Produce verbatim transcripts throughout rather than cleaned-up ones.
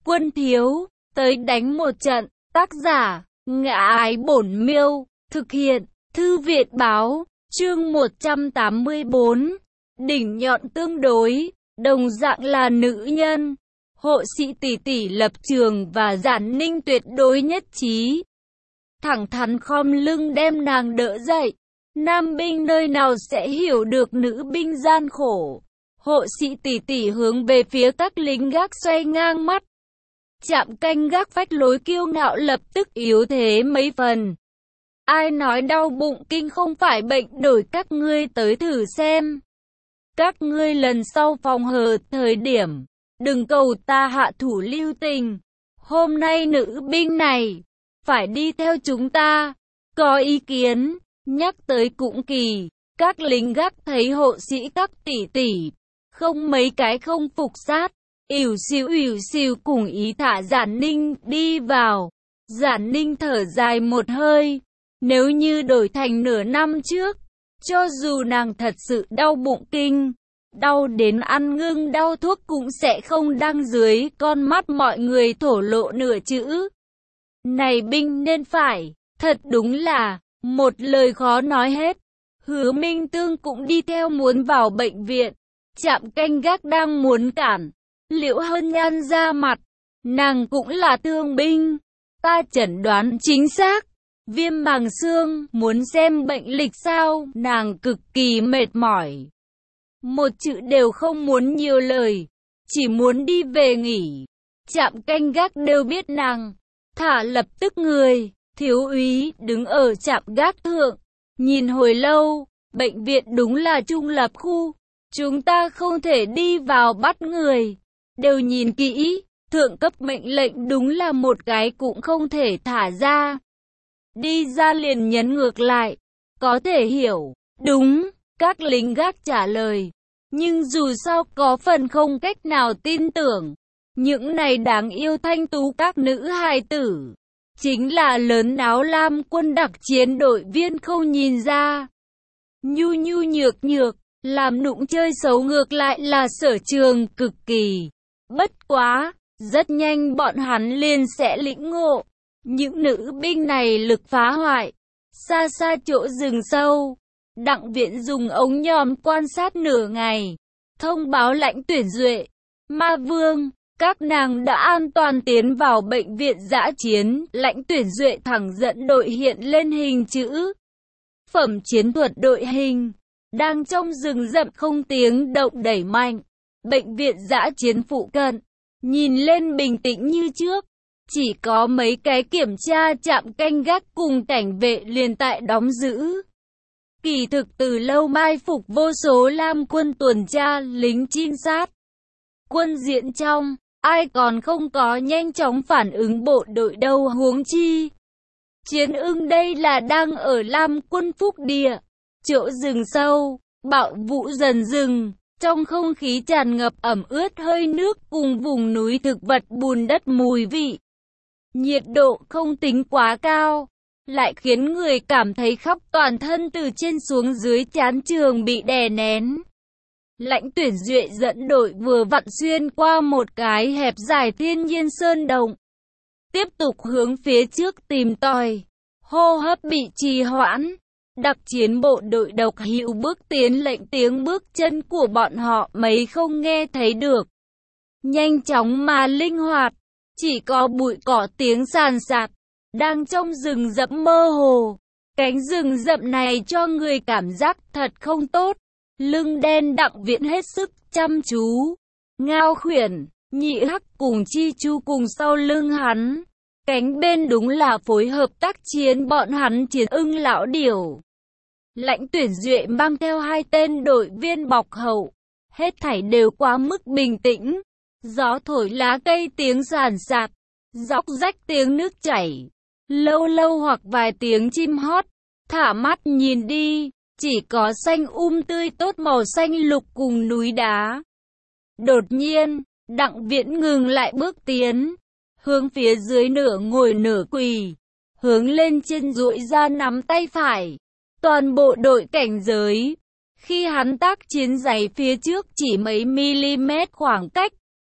Quân thiếu, tới đánh một trận. Tác giả, Ngã Ái Bổn Miêu. Thực hiện, Thư Viện Báo. Chương một trăm tám mươi bốn. Đỉnh nhọn tương đối, đồng dạng là nữ nhân. Hộ sĩ tỷ tỷ lập trường và Giản Ninh tuyệt đối nhất trí. Thẳng thắn khom lưng đem nàng đỡ dậy. Nam binh nơi nào sẽ hiểu được nữ binh gian khổ. Hộ sĩ tỷ tỷ hướng về phía các lính gác xoay ngang mắt. Trạm canh gác phách lối kiêu ngạo lập tức yếu thế mấy phần. Ai nói đau bụng kinh không phải bệnh, đổi các ngươi tới thử xem. Các ngươi lần sau phòng hờ thời điểm, đừng cầu ta hạ thủ lưu tình. Hôm nay nữ binh này phải đi theo chúng ta. Có ý kiến? Nhắc tới cũng kỳ. Các lính gác thấy hộ sĩ các tỷ tỷ, không mấy cái không phục sát. Ỉu xìu ỉu xìu cùng ý thả Giản Ninh đi vào. Giản Ninh thở dài một hơi. Nếu như đổi thành nửa năm trước, cho dù nàng thật sự đau bụng kinh, đau đến ăn ngưng đau thuốc cũng sẽ không đăng dưới con mắt mọi người thổ lộ nửa chữ. Này binh nên phải, thật đúng là, một lời khó nói hết. Hứa Minh Tương cũng đi theo muốn vào bệnh viện. Trạm canh gác đang muốn cản. Liễu Hân Nhan ra mặt. Nàng cũng là thương binh. Ta chẩn đoán chính xác. Viêm màng xương, muốn xem bệnh lịch sao? Nàng cực kỳ mệt mỏi. Một chữ đều không muốn nhiều lời. Chỉ muốn đi về nghỉ. Trạm canh gác đều biết nàng. Thả lập tức người. Thiếu úy đứng ở trạm gác thượng. Nhìn hồi lâu. Bệnh viện đúng là trung lập khu. Chúng ta không thể đi vào bắt người. Đều nhìn kỹ. Thượng cấp mệnh lệnh đúng là một cái cũng không thể thả ra. Đi ra liền nhấn ngược lại. Có thể hiểu. Đúng. Các lính gác trả lời. Nhưng dù sao có phần không cách nào tin tưởng. Những này đáng yêu thanh tú các nữ hài tử. Chính là lớn áo lam quân đặc chiến đội viên không nhìn ra. Nhu nhu nhược nhược. Làm nụng chơi xấu ngược lại là Sở Trường cực kỳ. Bất quá. Rất nhanh bọn hắn liền sẽ lĩnh ngộ. Những nữ binh này lực phá hoại. Xa xa chỗ rừng sâu. Đặng Viễn dùng ống nhòm quan sát nửa ngày. Thông báo Lãnh Tuyển Duệ, Ma Vương, các nàng đã an toàn tiến vào bệnh viện dã chiến. Lãnh Tuyển Duệ thẳng dẫn đội hiện lên hình chữ. Phẩm chiến thuật đội hình. Đang trong rừng rậm không tiếng động đẩy mạnh. Bệnh viện dã chiến phụ cận. Nhìn lên bình tĩnh như trước. Chỉ có mấy cái kiểm tra trạm canh gác cùng cảnh vệ liền tại đóng giữ. Kỳ thực từ lâu mai phục vô số lam quân tuần tra, lính trinh sát. Quân diễn trong, ai còn không có nhanh chóng phản ứng bộ đội đâu huống chi. Chiến ưng đây là đang ở lam quân phúc địa, chỗ rừng sâu, bạo vũ dần dừng. Trong không khí tràn ngập ẩm ướt hơi nước cùng vùng núi thực vật bùn đất mùi vị. Nhiệt độ không tính quá cao, lại khiến người cảm thấy khắp toàn thân từ trên xuống dưới trán trường bị đè nén. Lãnh Tuyển Duệ dẫn đội vừa vặn xuyên qua một cái hẹp dài thiên nhiên sơn động. Tiếp tục hướng phía trước tìm tòi, hô hấp bị trì hoãn. Đặc chiến bộ đội độc hữu bước tiến lệnh tiếng bước chân của bọn họ mấy không nghe thấy được. Nhanh chóng mà linh hoạt, chỉ có bụi cỏ tiếng sàn sạt, đang trong rừng rậm mơ hồ. Cánh rừng rậm này cho người cảm giác thật không tốt. Lưng đen Đặng Viễn hết sức chăm chú. Ngao Khuyển, Nhị Hắc cùng Chi Chu cùng sau lưng hắn. Cánh bên đúng là phối hợp tác chiến bọn hắn chiến ưng lão điểu. Lãnh Tuyển Duệ mang theo hai tên đội viên bọc hậu. Hết thảy đều quá mức bình tĩnh. Gió thổi lá cây tiếng sàn sạt. Róc rách tiếng nước chảy. Lâu lâu hoặc vài tiếng chim hót. Thả mắt nhìn đi. Chỉ có xanh um tươi tốt màu xanh lục cùng núi đá. Đột nhiên, Đặng Viễn ngừng lại bước tiến. Hướng phía dưới nửa ngồi nửa quỳ. Hướng lên trên duỗi ra nắm tay phải. Toàn bộ đội cảnh giới. Khi hắn tác chiến giày phía trước chỉ mấy mm khoảng cách.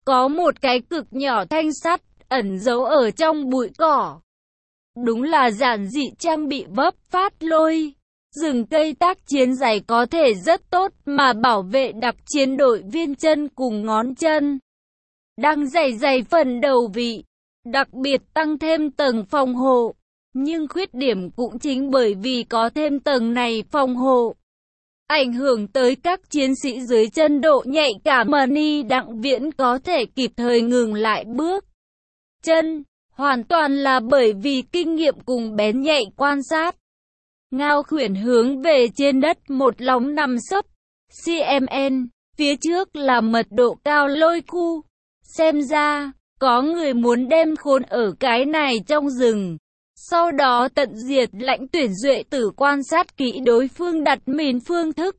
có một cái cực nhỏ thanh sắt, ẩn giấu ở trong bụi cỏ. Đúng là giản dị trang bị vấp phát lôi. Rừng cây tác chiến dày có thể rất tốt mà bảo vệ đặc chiến đội viên chân cùng ngón chân. Đang dày dày phần đầu vị, đặc biệt tăng thêm tầng phòng hộ. Nhưng khuyết điểm cũng chính bởi vì có thêm tầng này phòng hộ, ảnh hưởng tới các chiến sĩ dưới chân độ nhạy cảm mà Ni Đặng Viễn có thể kịp thời ngừng lại bước chân, hoàn toàn là bởi vì kinh nghiệm cùng bén nhạy quan sát. Ngao Khuyển hướng về trên đất một lòng nằm sấp, cm, phía trước là mật độ cao lôi khu. Xem ra, có người muốn đem khốn ở cái này trong rừng. Sau đó tận diệt Lãnh Tuyển Duệ Tử quan sát kỹ đối phương đặt mìn phương thức.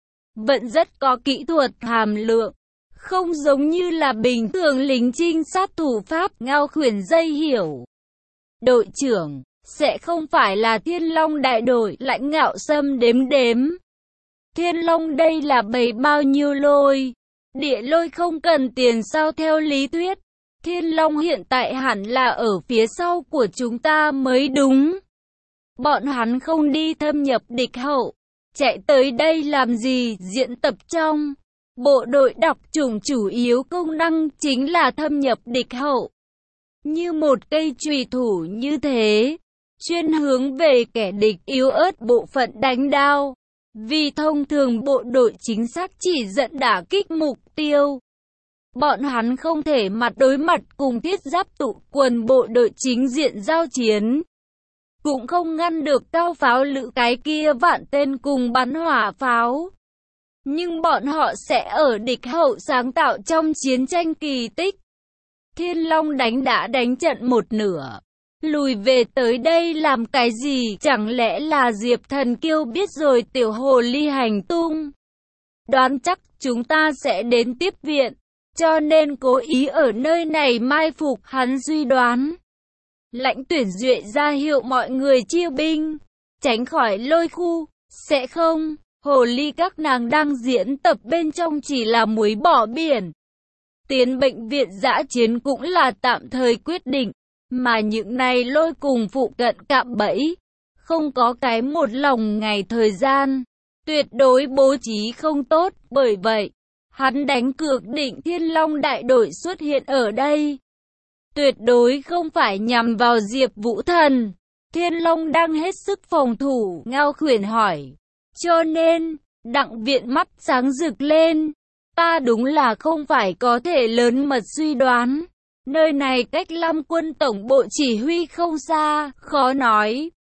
Vẫn rất có kỹ thuật hàm lượng, không giống như là bình thường lính trinh sát thủ pháp. Ngao Khuyển dây hiểu. Đội trưởng, sẽ không phải là Thiên Long đại đội. Lãnh Ngạo Sâm đếm đếm. Thiên Long đây là bầy bao nhiêu lôi? Địa lôi không cần tiền sao theo lý thuyết? Thiên Long hiện tại hẳn là ở phía sau của chúng ta mới đúng. Bọn hắn không đi thâm nhập địch hậu, chạy tới đây làm gì? Diễn tập trong bộ đội đặc chủng chủ yếu công năng chính là thâm nhập địch hậu. Như một cây chùy thủ như thế, chuyên hướng về kẻ địch yếu ớt bộ phận đánh đao. Vì thông thường bộ đội chính xác chỉ dẫn đả kích mục tiêu. Bọn hắn không thể mặt đối mặt cùng thiết giáp tụ quần bộ đội chính diện giao chiến. Cũng không ngăn được cao pháo lữ cái kia vạn tên cùng bắn hỏa pháo. Nhưng bọn họ sẽ ở địch hậu sáng tạo trong chiến tranh kỳ tích. Thiên Long đánh đã đánh trận một nửa. Lùi về tới đây làm cái gì? Chẳng lẽ là Diệp Thần Kiêu biết rồi tiểu hồ ly hành tung? Đoán chắc chúng ta sẽ đến tiếp viện, cho nên cố ý ở nơi này mai phục. Hắn suy đoán. Lãnh Tuyển Duệ ra hiệu mọi người chia binh, tránh khỏi lôi khu. Sẽ không, hồ ly các nàng đang diễn tập bên trong chỉ là muối bỏ biển. Tiến bệnh viện dã chiến cũng là tạm thời quyết định. Mà những này lôi cùng phụ cận cạm bẫy, không có cái một lòng ngày thời gian, tuyệt đối bố trí không tốt. Bởi vậy, hắn đánh cược định Thiên Long đại đội xuất hiện ở đây, tuyệt đối không phải nhằm vào Diệp Vũ Thần. Thiên Long đang hết sức phòng thủ. Ngao Khuyển hỏi. Cho nên, Đặng Viện mắt sáng rực lên. Ta đúng là không phải có thể lớn mật suy đoán. Nơi này cách Lam quân tổng bộ chỉ huy không xa, khó nói.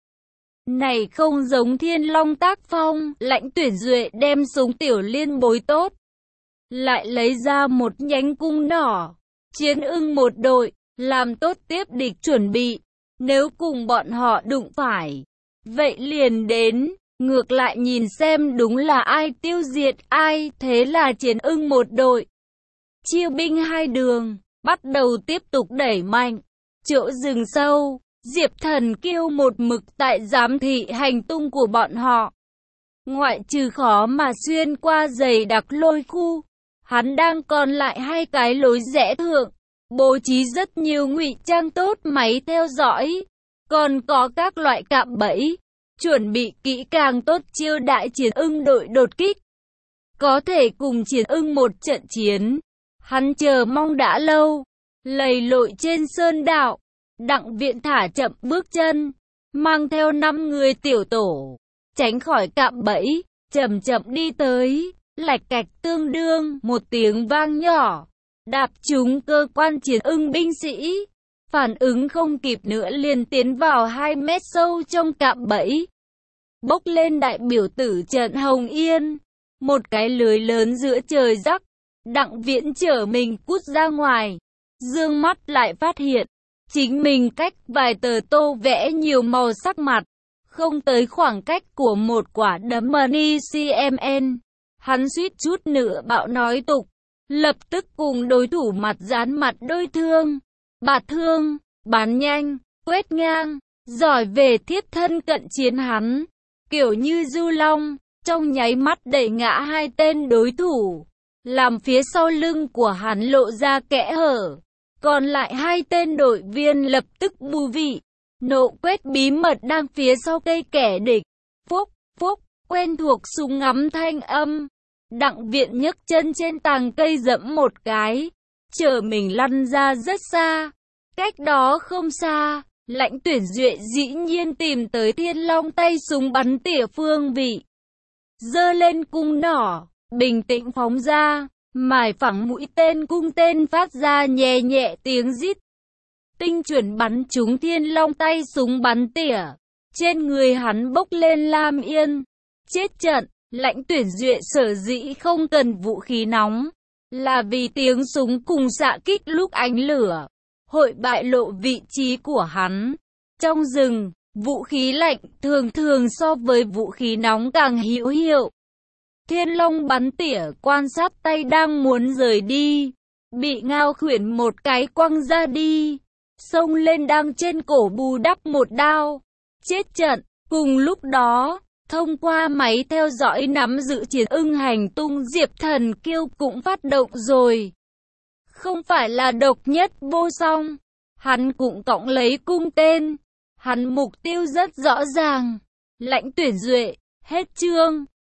Này không giống Thiên Long tác phong. Lãnh Tuyển Duệ đem súng tiểu liên bối tốt, lại lấy ra một nhánh cung nỏ. Chiến ưng một đội, làm tốt tiếp địch chuẩn bị. Nếu cùng bọn họ đụng phải, vậy liền đến, ngược lại nhìn xem đúng là ai tiêu diệt ai. Thế là Chiến ưng một đội chia binh hai đường, bắt đầu tiếp tục đẩy mạnh. Chỗ rừng sâu, Diệp Thần Kiêu một mực tại giám thị hành tung của bọn họ. Ngoại trừ khó mà xuyên qua dày đặc lôi khu, hắn đang còn lại hai cái lối rẽ thượng, bố trí rất nhiều ngụy trang tốt máy theo dõi, còn có các loại cạm bẫy, chuẩn bị kỹ càng tốt chiêu đại Chiến ưng đội đột kích. Có thể cùng Chiến ưng một trận chiến, hắn chờ mong đã lâu. Lầy lội trên sơn đạo, Đặng Viện thả chậm bước chân, mang theo năm người tiểu tổ, tránh khỏi cạm bẫy, chậm chậm đi tới. Lạch cạch tương đương, một tiếng vang nhỏ, đạp trúng cơ quan Chiến ưng binh sĩ. Phản ứng không kịp nữa liền tiến vào hai mét sâu trong cạm bẫy. Bốc lên đại biểu tử trận Hồng Yên, một cái lưới lớn giữa trời rắc. Đặng Viễn trở mình cút ra ngoài, dương mắt lại phát hiện chính mình cách vài tờ tô vẽ nhiều màu sắc mặt, không tới khoảng cách của một quả đấm money cm. Hắn suýt chút nữa bạo nói tục, lập tức cùng đối thủ mặt dán mặt đôi thương, bạt thương, bán nhanh, quét ngang, giỏi về thiết thân cận chiến. Hắn kiểu như du long, trong nháy mắt đẩy ngã hai tên đối thủ. làm phía sau lưng của hắn lộ ra kẽ hở. Còn lại hai tên đội viên lập tức bù vị, nộ quét bí mật đang phía sau cây kẻ địch. Phúc, phúc, quen thuộc súng ngắm thanh âm. Đặng Viện nhấc chân trên tàng cây dẫm một cái, chở mình lăn ra rất xa. Cách đó không xa, Lãnh Tuyển Duệ dĩ nhiên tìm tới Thiên Long, tay súng bắn tỉa phương vị, giơ lên cung nỏ, bình tĩnh phóng ra, mài phẳng mũi tên, cung tên phát ra nhẹ nhẹ tiếng rít, tinh chuẩn bắn trúng Thiên Long, tay súng bắn tỉa. Trên người hắn bốc lên lam yên. Chết trận. Lãnh Tuyển Duệ sở dĩ không cần vũ khí nóng, là vì tiếng súng cùng xạ kích lúc ánh lửa hội bại lộ vị trí của hắn. Trong rừng, vũ khí lạnh thường thường so với vũ khí nóng càng hữu hiệu. Thiên Long bắn tỉa quan sát tay đang muốn rời đi, bị Ngao Khuyển một cái quăng ra đi, xông lên đang trên cổ bù đắp một đao. Chết trận. Cùng lúc đó, thông qua máy theo dõi nắm giữ chiến ưng hành tung, Diệp Thần Kiêu cũng phát động rồi. Không phải là độc nhất vô song, hắn cũng cõng lấy cung tên. Hắn mục tiêu rất rõ ràng. Lãnh Tuyển Duệ. Hết chương.